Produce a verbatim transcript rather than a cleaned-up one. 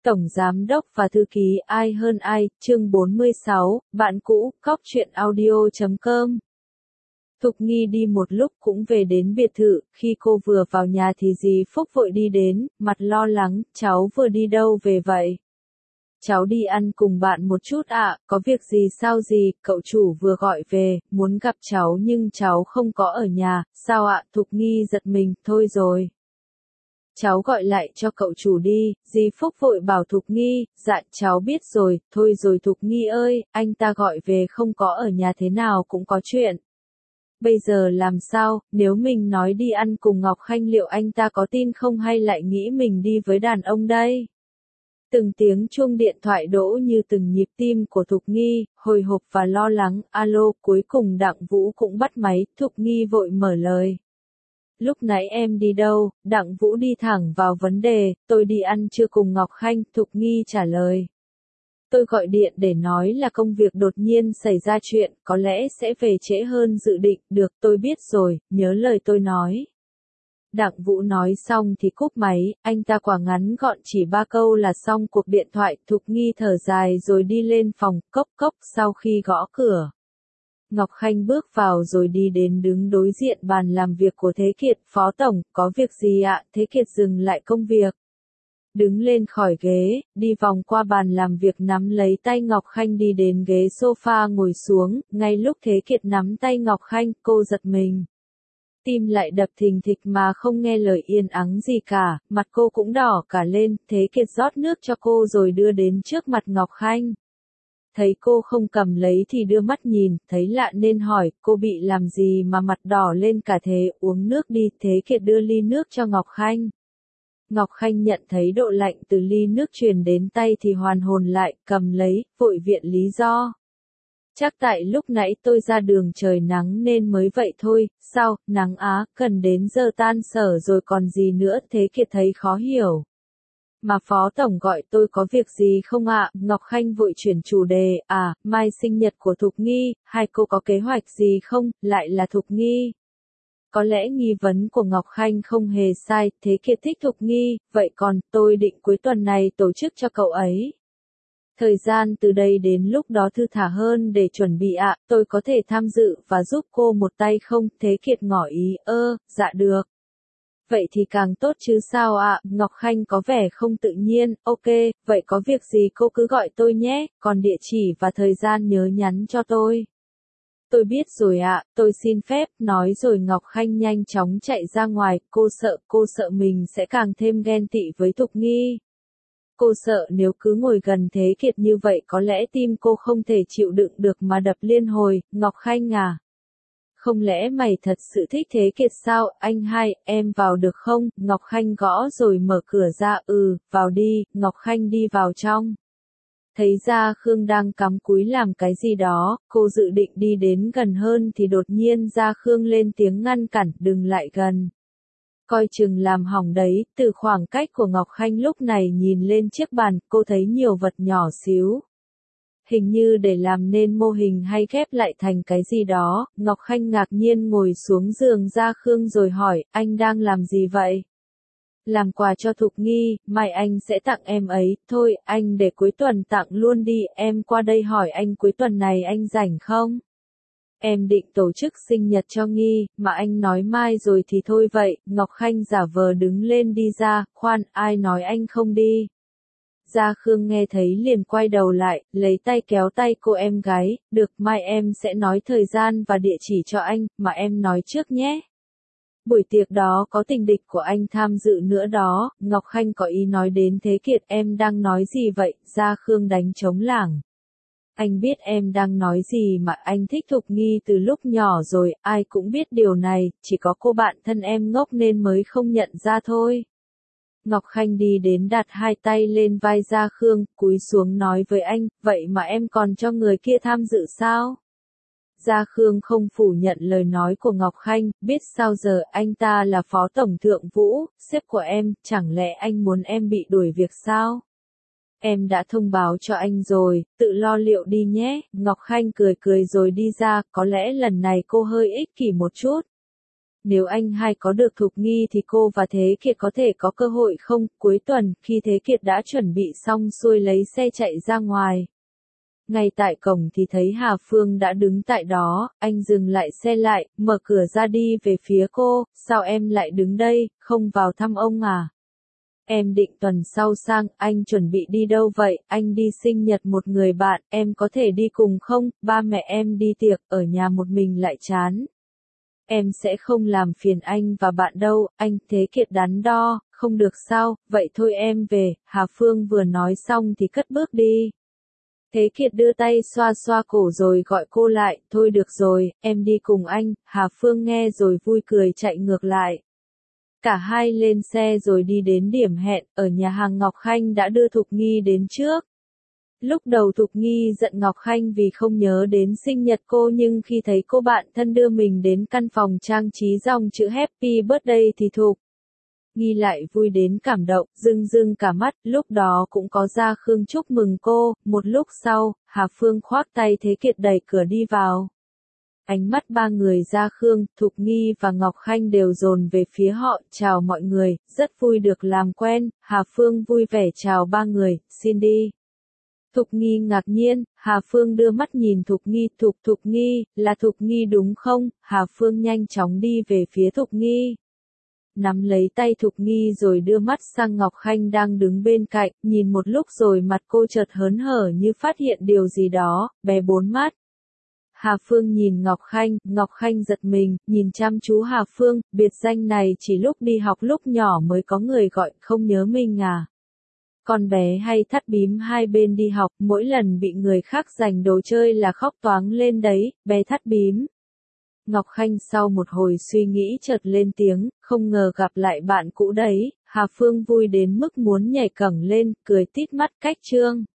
Tổng Giám đốc và Thư ký ai hơn ai, chương bốn mươi sáu, bạn cũ, cóc truyện audio chấm com. Thục Nghi đi một lúc cũng về đến biệt thự, khi cô vừa vào nhà thì dì Phúc vội đi đến, mặt lo lắng, cháu vừa đi đâu về vậy? Cháu đi ăn cùng bạn một chút ạ, à, có việc gì sao dì, cậu chủ vừa gọi về, muốn gặp cháu nhưng cháu không có ở nhà, sao ạ? À? Thục Nghi giật mình, thôi rồi. Cháu gọi lại cho cậu chủ đi, dì Phúc vội bảo Thục Nghi, dạ cháu biết rồi, thôi rồi Thục Nghi ơi, anh ta gọi về không có ở nhà thế nào cũng có chuyện. Bây giờ làm sao, nếu mình nói đi ăn cùng Ngọc Khanh liệu anh ta có tin không hay lại nghĩ mình đi với đàn ông đây? Từng tiếng chuông điện thoại đổ như từng nhịp tim của Thục Nghi, hồi hộp và lo lắng, alo, cuối cùng Đặng Vũ cũng bắt máy, Thục Nghi vội mở lời. Lúc nãy em đi đâu? Đặng Vũ đi thẳng vào vấn đề, tôi đi ăn trưa cùng Ngọc Khanh, Thục Nghi trả lời. Tôi gọi điện để nói là công việc đột nhiên xảy ra chuyện, có lẽ sẽ về trễ hơn dự định, được tôi biết rồi, nhớ lời tôi nói. Đặng Vũ nói xong thì cúp máy, anh ta quả ngắn gọn chỉ ba câu là xong cuộc điện thoại, Thục Nghi thở dài rồi đi lên phòng, cốc cốc sau khi gõ cửa. Ngọc Khanh bước vào rồi đi đến đứng đối diện bàn làm việc của Thế Kiệt, Phó Tổng, có việc gì ạ? Thế Kiệt dừng lại công việc. Đứng lên khỏi ghế, đi vòng qua bàn làm việc nắm lấy tay Ngọc Khanh đi đến ghế sofa ngồi xuống, ngay lúc Thế Kiệt nắm tay Ngọc Khanh, cô giật mình. Tim lại đập thình thịch mà không nghe lời yên ắng gì cả, mặt cô cũng đỏ cả lên, Thế Kiệt rót nước cho cô rồi đưa đến trước mặt Ngọc Khanh. Thấy cô không cầm lấy thì đưa mắt nhìn, thấy lạ nên hỏi, cô bị làm gì mà mặt đỏ lên cả thế, uống nước đi, Thế Kiệt đưa ly nước cho Ngọc Khanh. Ngọc Khanh nhận thấy độ lạnh từ ly nước truyền đến tay thì hoàn hồn lại, cầm lấy, vội viện lý do. Chắc tại lúc nãy tôi ra đường trời nắng nên mới vậy thôi, sao, nắng á, cần đến giờ tan sở rồi còn gì nữa, Thế Kiệt thấy khó hiểu. Mà Phó Tổng gọi tôi có việc gì không ạ? Ngọc Khanh vội chuyển chủ đề, à, mai sinh nhật của Thục Nghi, hai cô có kế hoạch gì không, lại là Thục Nghi. Có lẽ nghi vấn của Ngọc Khanh không hề sai, Thế Kiệt thích Thục Nghi, vậy còn, tôi định cuối tuần này tổ chức cho cậu ấy. Thời gian từ đây đến lúc đó thư thả hơn để chuẩn bị ạ, tôi có thể tham dự và giúp cô một tay không? Thế Kiệt ngỏ ý, ơ, dạ được. Vậy thì càng tốt chứ sao ạ, Ngọc Khanh có vẻ không tự nhiên, ok, vậy có việc gì cô cứ gọi tôi nhé, còn địa chỉ và thời gian nhớ nhắn cho tôi. Tôi biết rồi ạ, tôi xin phép, nói rồi Ngọc Khanh nhanh chóng chạy ra ngoài, cô sợ, cô sợ mình sẽ càng thêm ghen tị với Thục Nghi. Cô sợ nếu cứ ngồi gần Thế Kiệt như vậy có lẽ tim cô không thể chịu đựng được mà đập liên hồi, Ngọc Khanh à. Không lẽ mày thật sự thích Thế Kiệt sao, anh hai, em vào được không? Ngọc Khanh gõ rồi mở cửa ra, ừ, vào đi, Ngọc Khanh đi vào trong. Thấy Gia Khương đang cắm cúi làm cái gì đó, cô dự định đi đến gần hơn thì đột nhiên Gia Khương lên tiếng ngăn cản, đừng lại gần. Coi chừng làm hỏng đấy, từ khoảng cách của Ngọc Khanh lúc này nhìn lên chiếc bàn, cô thấy nhiều vật nhỏ xíu. Hình như để làm nên mô hình hay ghép lại thành cái gì đó, Ngọc Khanh ngạc nhiên ngồi xuống giường Gia Khương rồi hỏi, anh đang làm gì vậy? Làm quà cho Thục Nghi, mai anh sẽ tặng em ấy, thôi, anh để cuối tuần tặng luôn đi, em qua đây hỏi anh cuối tuần này anh rảnh không? Em định tổ chức sinh nhật cho Nghi, mà anh nói mai rồi thì thôi vậy, Ngọc Khanh giả vờ đứng lên đi ra, khoan, ai nói anh không đi? Gia Khương nghe thấy liền quay đầu lại, lấy tay kéo tay cô em gái, được mai em sẽ nói thời gian và địa chỉ cho anh, mà em nói trước nhé. Buổi tiệc đó có tình địch của anh tham dự nữa đó, Ngọc Khanh có ý nói đến Thế Kiệt, em đang nói gì vậy, Gia Khương đánh trống lảng. Anh biết em đang nói gì mà anh thích Thục Nghi từ lúc nhỏ rồi, ai cũng biết điều này, chỉ có cô bạn thân em ngốc nên mới không nhận ra thôi. Ngọc Khanh đi đến đặt hai tay lên vai Gia Khương, cúi xuống nói với anh, vậy mà em còn cho người kia tham dự sao? Gia Khương không phủ nhận lời nói của Ngọc Khanh, biết sao giờ, anh ta là Phó Tổng Thượng Vũ, sếp của em, chẳng lẽ anh muốn em bị đuổi việc sao? Em đã thông báo cho anh rồi, tự lo liệu đi nhé, Ngọc Khanh cười cười rồi đi ra, có lẽ lần này cô hơi ích kỷ một chút. Nếu anh hai có được Thục Nghi thì cô và Thế Kiệt có thể có cơ hội không? Cuối tuần, khi Thế Kiệt đã chuẩn bị xong xuôi lấy xe chạy ra ngoài. Ngay tại cổng thì thấy Hà Phương đã đứng tại đó, anh dừng lại xe lại, mở cửa ra đi về phía cô, sao em lại đứng đây, không vào thăm ông à? Em định tuần sau sang, anh chuẩn bị đi đâu vậy? Anh đi sinh nhật một người bạn, em có thể đi cùng không? Ba mẹ em đi tiệc, ở nhà một mình lại chán. Em sẽ không làm phiền anh và bạn đâu, anh. Thế Kiệt đắn đo, không được sao, vậy thôi em về. Hà Phương vừa nói xong thì cất bước đi. Thế Kiệt đưa tay xoa xoa cổ rồi gọi cô lại, thôi được rồi, em đi cùng anh. Hà Phương nghe rồi vui cười chạy ngược lại. Cả hai lên xe rồi đi đến điểm hẹn, ở nhà hàng Ngọc Khanh đã đưa Thục Nghi đến trước. Lúc đầu Thục Nghi giận Ngọc Khanh vì không nhớ đến sinh nhật cô, nhưng khi thấy cô bạn thân đưa mình đến căn phòng trang trí dòng chữ Happy Birthday thì Thục Nghi lại vui đến cảm động, rưng rưng cả mắt. Lúc đó cũng có Gia Khương chúc mừng cô. Một lúc sau, Hà Phương khoác tay Thế Kiệt đẩy cửa đi vào. Ánh mắt ba người Gia Khương, Thục Nghi và Ngọc Khanh đều dồn về phía họ. Chào mọi người, rất vui được làm quen. Hà Phương vui vẻ chào ba người, xin đi. Thục Nghi ngạc nhiên, Hà Phương đưa mắt nhìn Thục Nghi. Thục Thục Nghi, là Thục Nghi đúng không? Hà Phương nhanh chóng đi về phía Thục Nghi. Nắm lấy tay Thục Nghi rồi đưa mắt sang Ngọc Khanh đang đứng bên cạnh, nhìn một lúc rồi mặt cô chợt hớn hở như phát hiện điều gì đó, bé bốn mắt. Hà Phương nhìn Ngọc Khanh, Ngọc Khanh giật mình, nhìn chăm chú Hà Phương, biệt danh này chỉ lúc đi học lúc nhỏ mới có người gọi, không nhớ mình à? Con bé hay thắt bím hai bên đi học, mỗi lần bị người khác giành đồ chơi là khóc toáng lên đấy, bé thắt bím. Ngọc Khanh sau một hồi suy nghĩ chợt lên tiếng, không ngờ gặp lại bạn cũ đấy. Hà Phương vui đến mức muốn nhảy cẫng lên, cười tít mắt cách trương.